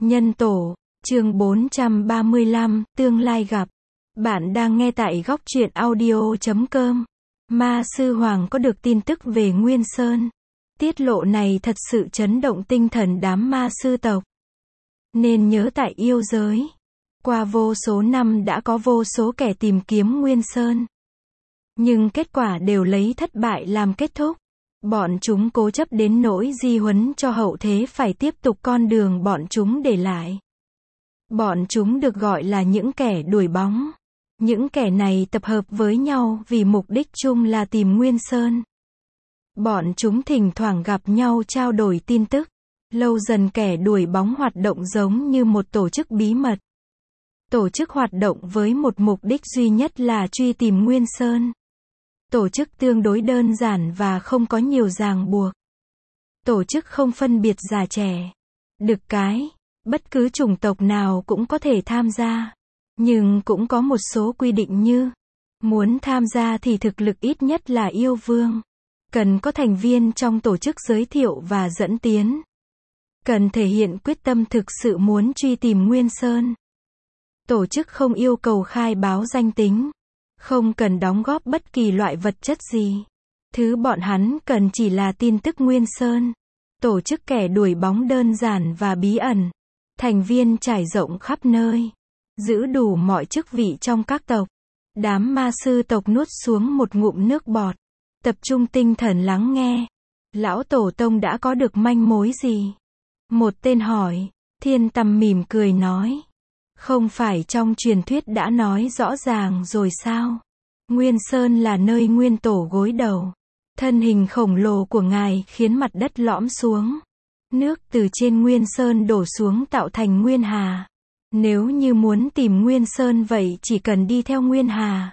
Nhân tổ, chương 435, tương lai gặp. Bạn đang nghe tại góc truyện audio.com. Ma Sư Hoàng có được tin tức về Nguyên Sơn. Tiết lộ này thật sự chấn động tinh thần đám ma sư tộc. Nên nhớ tại yêu giới, qua vô số năm đã có vô số kẻ tìm kiếm Nguyên Sơn. Nhưng kết quả đều lấy thất bại làm kết thúc. Bọn chúng cố chấp đến nỗi di huấn cho hậu thế phải tiếp tục con đường bọn chúng để lại. Bọn chúng được gọi là những kẻ đuổi bóng. Những kẻ này tập hợp với nhau vì mục đích chung là tìm Nguyên Sơn. Bọn chúng thỉnh thoảng gặp nhau trao đổi tin tức. Lâu dần kẻ đuổi bóng hoạt động giống như một tổ chức bí mật. Tổ chức hoạt động với một mục đích duy nhất là truy tìm Nguyên Sơn. Tổ chức tương đối đơn giản và không có nhiều ràng buộc. Tổ chức không phân biệt già trẻ, đực cái, bất cứ chủng tộc nào cũng có thể tham gia. Nhưng cũng có một số quy định như, muốn tham gia thì thực lực ít nhất là yêu vương. Cần có thành viên trong tổ chức giới thiệu và dẫn tiến. Cần thể hiện quyết tâm thực sự muốn truy tìm Nguyên Sơn. Tổ chức không yêu cầu khai báo danh tính. Không cần đóng góp bất kỳ loại vật chất gì. Thứ bọn hắn cần chỉ là tin tức Nguyên Sơn. Tổ chức kẻ đuổi bóng đơn giản và bí ẩn. Thành viên trải rộng khắp nơi. Giữ đủ mọi chức vị trong các tộc. Đám ma sư tộc nuốt xuống một ngụm nước bọt. Tập trung tinh thần lắng nghe. Lão tổ tông đã có được manh mối gì? Một tên hỏi. Thiên Tầm mỉm cười nói. Không phải trong truyền thuyết đã nói rõ ràng rồi sao? Nguyên Sơn là nơi nguyên tổ gối đầu. Thân hình khổng lồ của ngài khiến mặt đất lõm xuống. Nước từ trên Nguyên Sơn đổ xuống tạo thành Nguyên Hà. Nếu như muốn tìm Nguyên Sơn vậy chỉ cần đi theo Nguyên Hà.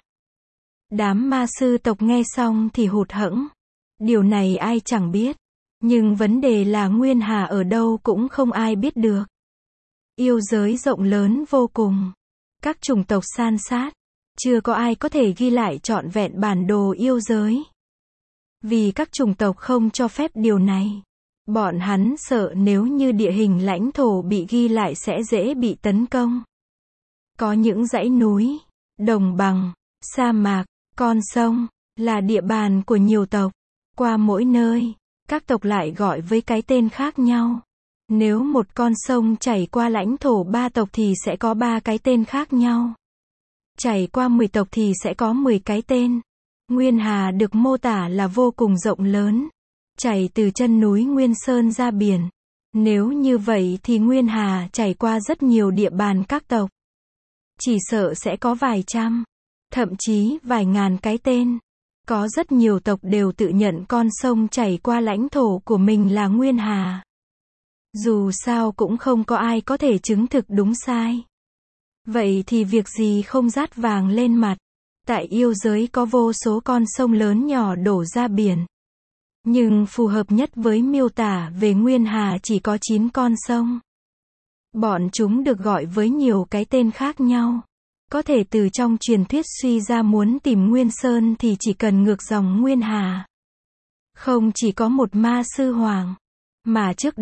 Đám ma sư tộc nghe xong thì hụt hẫng. Điều này ai chẳng biết. Nhưng vấn đề là Nguyên Hà ở đâu cũng không ai biết được. Yêu giới rộng lớn vô cùng. Các chủng tộc san sát. Chưa có ai có thể ghi lại trọn vẹn bản đồ yêu giới. Vì các chủng tộc không cho phép điều này. Bọn hắn sợ nếu như địa hình lãnh thổ bị ghi lại sẽ dễ bị tấn công. Có những dãy núi, đồng bằng, sa mạc, con sông, là địa bàn của nhiều tộc. Qua mỗi nơi, các tộc lại gọi với cái tên khác nhau. Nếu một con sông chảy qua lãnh thổ 3 tộc thì sẽ có 3 cái tên khác nhau. Chảy qua 10 tộc thì sẽ có 10 cái tên. Nguyên Hà được mô tả là vô cùng rộng lớn. Chảy từ chân núi Nguyên Sơn ra biển. Nếu như vậy thì Nguyên Hà chảy qua rất nhiều địa bàn các tộc. Chỉ sợ sẽ có vài trăm, thậm chí vài ngàn cái tên. Có rất nhiều tộc đều tự nhận con sông chảy qua lãnh thổ của mình là Nguyên Hà. Dù sao cũng không có ai có thể chứng thực đúng sai. Vậy thì việc gì không dát vàng lên mặt. Tại yêu giới có vô số con sông lớn nhỏ đổ ra biển. Nhưng phù hợp nhất với miêu tả về Nguyên Hà chỉ có 9 con sông. Bọn chúng được gọi với nhiều cái tên khác nhau. Có thể từ trong truyền thuyết suy ra muốn tìm Nguyên Sơn thì chỉ cần ngược dòng Nguyên Hà. Không chỉ có một ma sư hoàng. Mà trước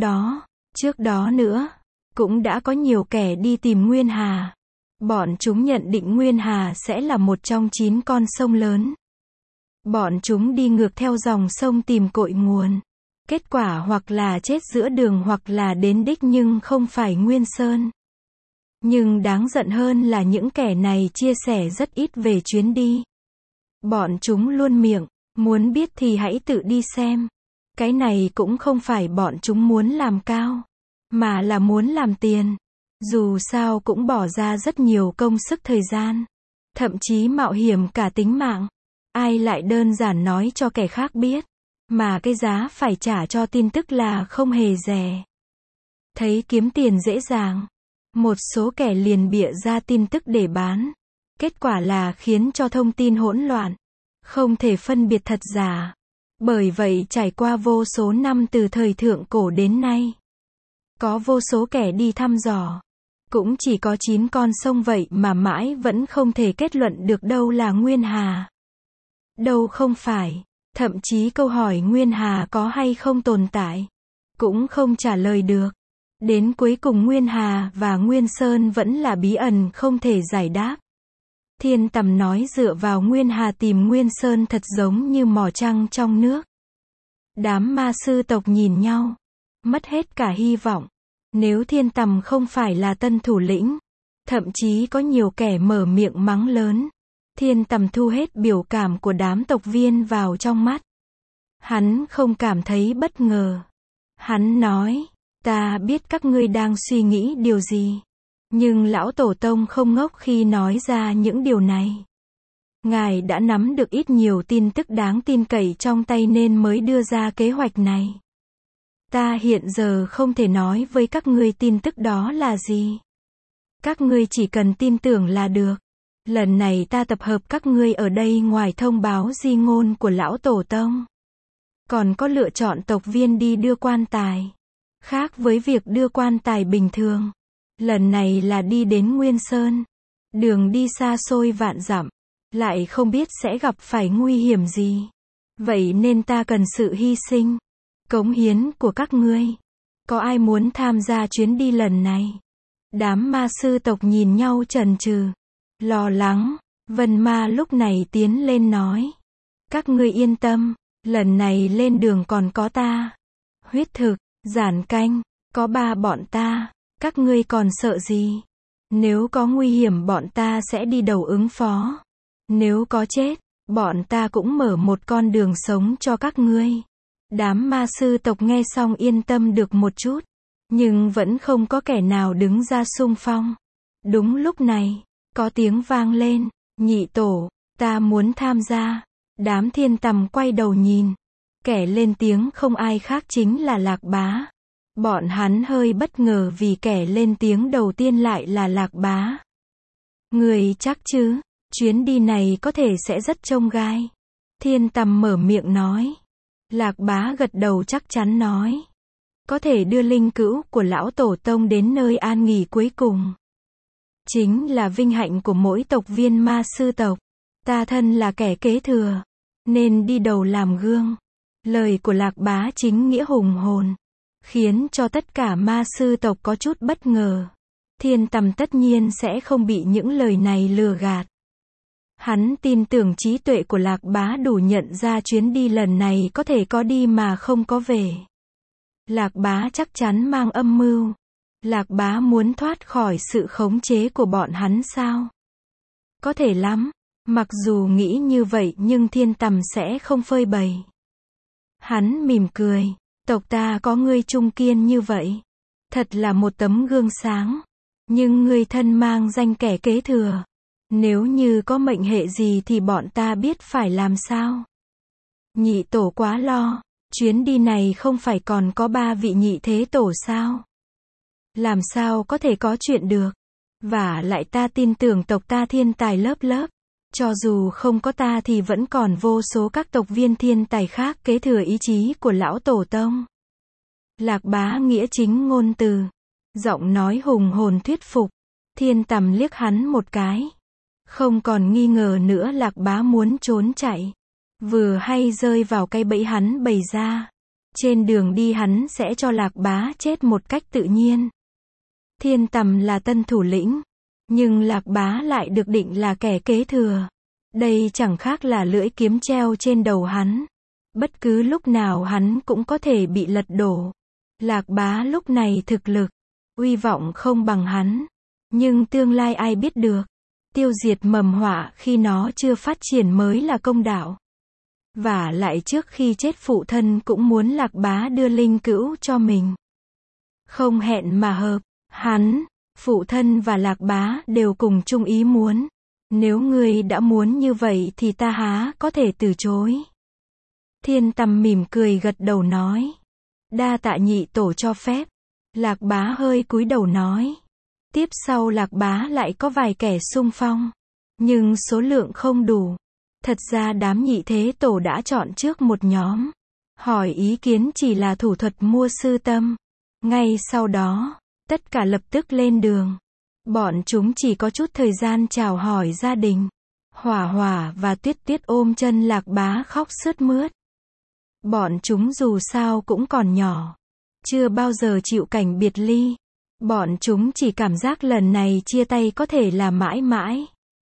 đó nữa, cũng đã có nhiều kẻ đi tìm Nguyên Hà. Bọn chúng nhận định Nguyên Hà sẽ là một trong 9 con sông lớn. Bọn chúng đi ngược theo dòng sông tìm cội nguồn. Kết quả hoặc là chết giữa đường hoặc là đến đích nhưng không phải Nguyên Sơn. Nhưng đáng giận hơn là những kẻ này chia sẻ rất ít về chuyến đi. Bọn chúng luôn miệng, muốn biết thì hãy tự đi xem. Cái này cũng không phải bọn chúng muốn làm cao, mà là muốn làm tiền. Dù sao cũng bỏ ra rất nhiều công sức thời gian. Thậm chí mạo hiểm cả tính mạng. Ai lại đơn giản nói cho kẻ khác biết. Mà cái giá phải trả cho tin tức là không hề rẻ. Thấy kiếm tiền dễ dàng. Một số kẻ liền bịa ra tin tức để bán. Kết quả là khiến cho thông tin hỗn loạn. Không thể phân biệt thật giả. Bởi vậy trải qua vô số năm từ thời thượng cổ đến nay. Có vô số kẻ đi thăm dò. Cũng chỉ có 9 con sông vậy mà mãi vẫn không thể kết luận được đâu là Nguyên Hà. Đâu không phải. Thậm chí câu hỏi Nguyên Hà có hay không tồn tại. Cũng không trả lời được. Đến cuối cùng Nguyên Hà và Nguyên Sơn vẫn là bí ẩn không thể giải đáp. Thiên Tầm nói dựa vào Nguyên Hà tìm Nguyên Sơn thật giống như mò trăng trong nước. Đám ma sư tộc nhìn nhau, mất hết cả hy vọng. Nếu Thiên Tầm không phải là tân thủ lĩnh, thậm chí có nhiều kẻ mở miệng mắng lớn. Thiên Tầm thu hết biểu cảm của đám tộc viên vào trong mắt. Hắn không cảm thấy bất ngờ. Hắn nói, ta biết các ngươi đang suy nghĩ điều gì. Nhưng lão tổ tông không ngốc khi nói ra những điều này. Ngài đã nắm được ít nhiều tin tức đáng tin cậy trong tay nên mới đưa ra kế hoạch này. Ta hiện giờ không thể nói với các ngươi tin tức đó là gì. Các ngươi chỉ cần tin tưởng là được. Lần này ta tập hợp các ngươi ở đây ngoài thông báo di ngôn của lão tổ tông. Còn có lựa chọn tộc viên đi đưa quan tài. Khác với việc đưa quan tài bình thường. Lần này là đi đến Nguyên Sơn. Đường đi xa xôi vạn dặm. Lại không biết sẽ gặp phải nguy hiểm gì. Vậy nên ta cần sự hy sinh, cống hiến của các ngươi. Có ai muốn tham gia chuyến đi lần này? Đám ma sư tộc nhìn nhau chần chừ, lo lắng. Vân Ma lúc này tiến lên nói. Các ngươi yên tâm, lần này lên đường còn có ta. Huyết thực, giản canh, có ba bọn ta. Các ngươi còn sợ gì? Nếu có nguy hiểm bọn ta sẽ đi đầu ứng phó. Nếu có chết, bọn ta cũng mở một con đường sống cho các ngươi. Đám ma sư tộc nghe xong yên tâm được một chút. Nhưng vẫn không có kẻ nào đứng ra xung phong. Đúng lúc này, có tiếng vang lên. Nhị tổ, ta muốn tham gia. Đám Thiên Tầm quay đầu nhìn. Kẻ lên tiếng không ai khác chính là Lạc Bá. Bọn hắn hơi bất ngờ vì kẻ lên tiếng đầu tiên lại là Lạc Bá. Người chắc chứ? Chuyến đi này có thể sẽ rất chông gai. Thiên Tầm mở miệng nói. Lạc Bá gật đầu chắc chắn nói. Có thể đưa linh cữu của lão tổ tông đến nơi an nghỉ cuối cùng. Chính là vinh hạnh của mỗi tộc viên ma sư tộc. Ta thân là kẻ kế thừa. Nên đi đầu làm gương. Lời của Lạc Bá chính nghĩa hùng hồn. Khiến cho tất cả ma sư tộc có chút bất ngờ. Thiên Tầm tất nhiên sẽ không bị những lời này lừa gạt. Hắn tin tưởng trí tuệ của Lạc Bá đủ nhận ra chuyến đi lần này có thể có đi mà không có về. Lạc Bá chắc chắn mang âm mưu. Lạc Bá muốn thoát khỏi sự khống chế của bọn hắn sao? Có thể lắm. Mặc dù nghĩ như vậy nhưng Thiên Tầm sẽ không phơi bày. Hắn mỉm cười. Tộc ta có ngươi trung kiên như vậy. Thật là một tấm gương sáng. Nhưng ngươi thân mang danh kẻ kế thừa. Nếu như có mệnh hệ gì thì bọn ta biết phải làm sao. Nhị tổ quá lo. Chuyến đi này không phải còn có 3 vị nhị thế tổ sao? Làm sao có thể có chuyện được? Và lại ta tin tưởng tộc ta thiên tài lớp lớp. Cho dù không có ta thì vẫn còn vô số các tộc viên thiên tài khác kế thừa ý chí của lão tổ tông. Lạc Bá nghĩa chính ngôn từ. Giọng nói hùng hồn thuyết phục. Thiên Tầm liếc hắn một cái. Không còn nghi ngờ nữa Lạc Bá muốn trốn chạy. Vừa hay rơi vào cái bẫy hắn bày ra. Trên đường đi hắn sẽ cho Lạc Bá chết một cách tự nhiên. Thiên Tầm là tân thủ lĩnh. Nhưng Lạc Bá lại được định là kẻ kế thừa. Đây chẳng khác là lưỡi kiếm treo trên đầu hắn. Bất cứ lúc nào hắn cũng có thể bị lật đổ. Lạc Bá lúc này thực lực, uy vọng không bằng hắn. Nhưng tương lai ai biết được. Tiêu diệt mầm họa khi nó chưa phát triển mới là công đạo. Và lại trước khi chết phụ thân cũng muốn Lạc Bá đưa linh cữu cho mình. Không hẹn mà hợp, hắn, phụ thân và Lạc Bá đều cùng chung ý muốn. Nếu ngươi đã muốn như vậy thì ta há có thể từ chối. Thiên Tầm mỉm cười gật đầu nói. Đa tạ nhị tổ cho phép. Lạc Bá hơi cúi đầu nói. Tiếp sau Lạc Bá lại có vài kẻ xung phong. Nhưng số lượng không đủ. Thật ra đám nhị thế tổ đã chọn trước một nhóm. Hỏi ý kiến chỉ là thủ thuật mua sư tâm. Ngay sau đó, tất cả lập tức lên đường. Bọn chúng chỉ có chút thời gian chào hỏi gia đình. Hỏa Hỏa và Tuyết Tuyết ôm chân Lạc Bá khóc sướt mướt. Bọn chúng dù sao cũng còn nhỏ. chưa bao giờ chịu cảnh biệt ly. Bọn chúng chỉ cảm giác lần này chia tay có thể là mãi mãi.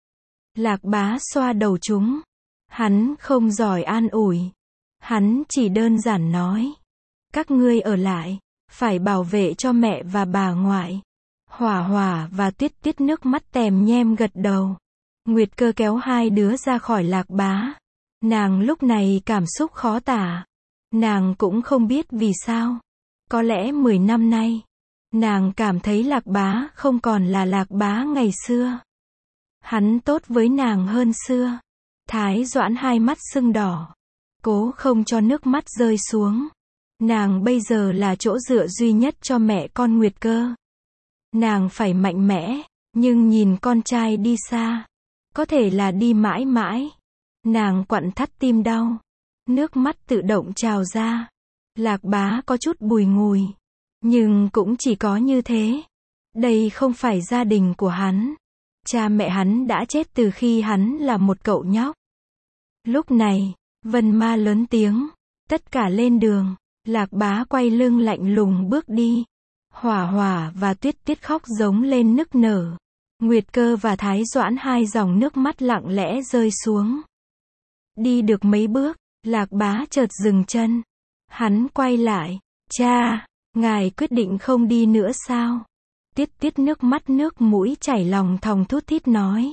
Lạc Bá xoa đầu chúng. Hắn không giỏi an ủi. Hắn chỉ đơn giản nói. Các ngươi ở lại, phải bảo vệ cho mẹ và bà ngoại. Hỏa Hỏa và Tuyết Tuyết nước mắt tèm nhem gật đầu. Nguyệt Cơ kéo hai đứa ra khỏi Lạc Bá. Nàng lúc này cảm xúc khó tả. Nàng cũng không biết vì sao. Có lẽ 10 năm nay, nàng cảm thấy Lạc Bá không còn là Lạc Bá ngày xưa. Hắn tốt với nàng hơn xưa. Thái Doãn hai mắt sưng đỏ. Cố không cho nước mắt rơi xuống. Nàng bây giờ là chỗ dựa duy nhất cho mẹ con Nguyệt Cơ. Nàng phải mạnh mẽ, nhưng nhìn con trai đi xa, có thể là đi mãi mãi. Nàng quặn thắt tim đau. Nước mắt tự động trào ra. Lạc Bá có chút bùi ngùi. Nhưng cũng chỉ có như thế. Đây không phải gia đình của hắn. Cha mẹ hắn đã chết từ khi hắn là một cậu nhóc. Lúc này, Vân Ma lớn tiếng. Tất cả lên đường. Lạc Bá quay lưng lạnh lùng bước đi. Hỏa Hỏa và Tuyết Tuyết khóc giống lên nức nở. Nguyệt Cơ và Thái Doãn hai dòng nước mắt lặng lẽ rơi xuống. Đi được mấy bước, Lạc Bá chợt dừng chân. Hắn quay lại. Cha, ngài quyết định không đi nữa sao? Tuyết Tuyết nước mắt nước mũi chảy lòng thòng thút thít nói.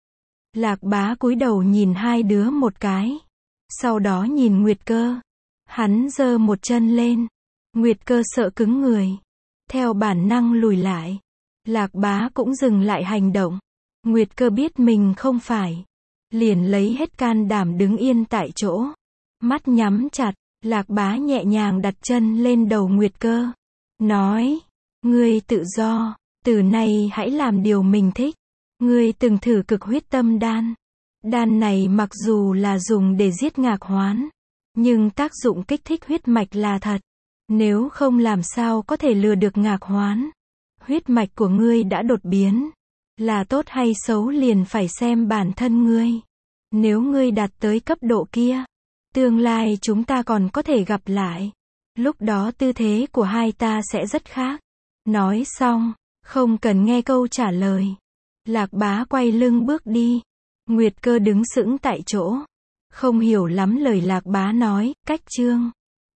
Lạc Bá cúi đầu nhìn hai đứa một cái. Sau đó nhìn Nguyệt Cơ. Hắn giơ một chân lên. Nguyệt Cơ sợ cứng người. Theo bản năng lùi lại. Lạc Bá cũng dừng lại hành động. Nguyệt Cơ biết mình không phải. Liền lấy hết can đảm đứng yên tại chỗ. Mắt nhắm chặt. Lạc Bá nhẹ nhàng đặt chân lên đầu Nguyệt Cơ. Nói. Ngươi tự do. Từ nay hãy làm điều mình thích. Ngươi từng thử cực huyết tâm đan. Đan này mặc dù là dùng để giết Ngạc Hoán. Nhưng tác dụng kích thích huyết mạch là thật. Nếu không làm sao có thể lừa được Ngạc Hoán. Huyết mạch của ngươi đã đột biến. Là tốt hay xấu liền phải xem bản thân ngươi. Nếu ngươi đạt tới cấp độ kia, tương lai chúng ta còn có thể gặp lại. Lúc đó tư thế của hai ta sẽ rất khác. Nói xong, không cần nghe câu trả lời. Lạc Bá quay lưng bước đi. Nguyệt Cơ đứng sững tại chỗ. Không hiểu lắm lời Lạc Bá nói, cách chương.